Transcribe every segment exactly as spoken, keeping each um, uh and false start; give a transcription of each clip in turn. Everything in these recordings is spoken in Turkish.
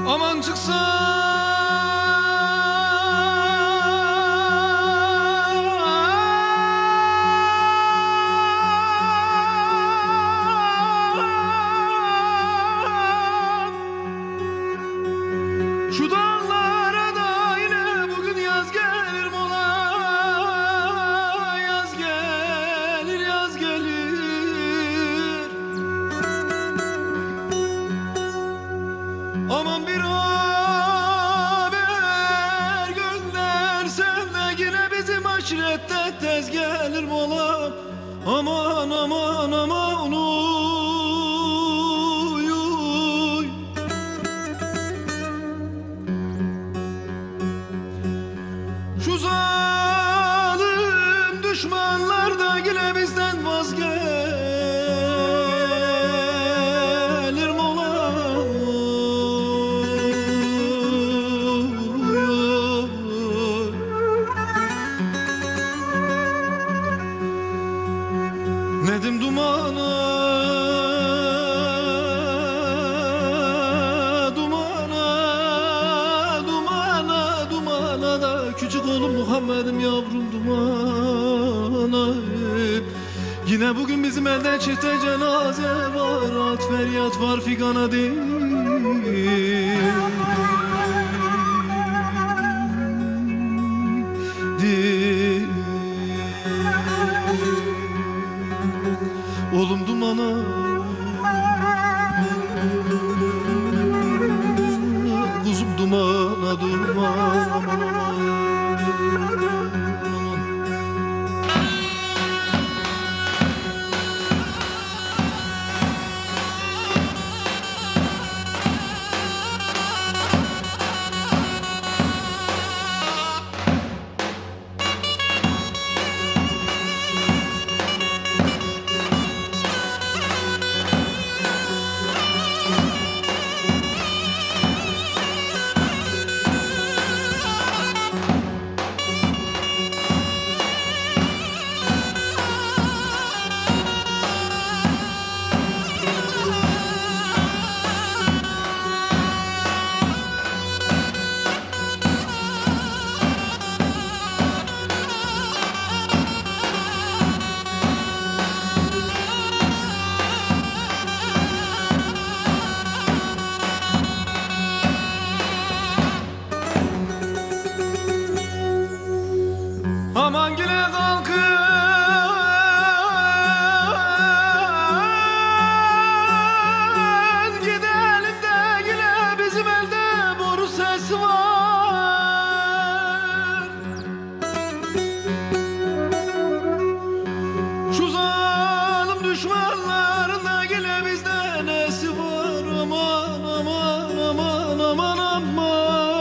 Aman çıksa şu dağlara da yine bugün yaz gelir mola. Yaz gelir, yaz gelir. Aman bir haber göndersen de yine bizim aşirette tez gelir mola. Aman aman aman uy uy. Şu zalim düşmanlar da yine bizden vazgelir mola. Nedim dumana, dumana, dumana, dumana da küçük oğlum Muhammed'im yavrum dumana. Yine bugün bizim elde çifte cenaze var, at feryat var figana değil. Değil. Oğlum dumana, kuzum dumana, dumana. Aman yine kalkın gidelim de yine bizim elde boru sesi var. Şu zalim düşmanların da yine bizde nesi var. Aman aman aman aman aman.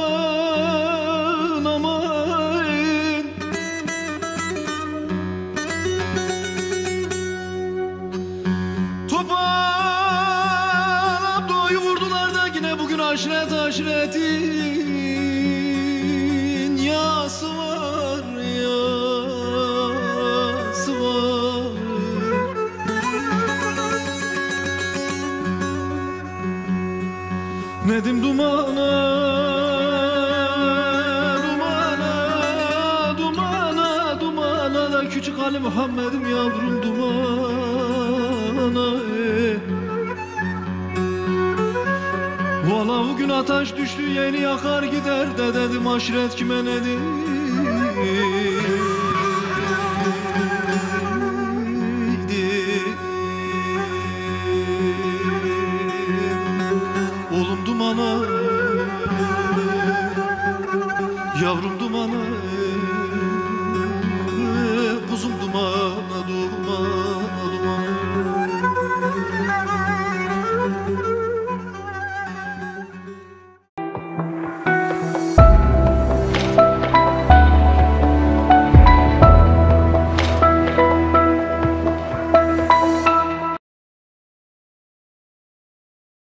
Topalap doğuyu vurdular da yine bugün aşiret aşiretin yası var, yası var. Nedim dumana, dumana, dumana, dumana da küçük Ali Muhammed'im yavrum dumana. Valla bugün ateş düştü yeni yakar gider de dedim aşiret kime nedir?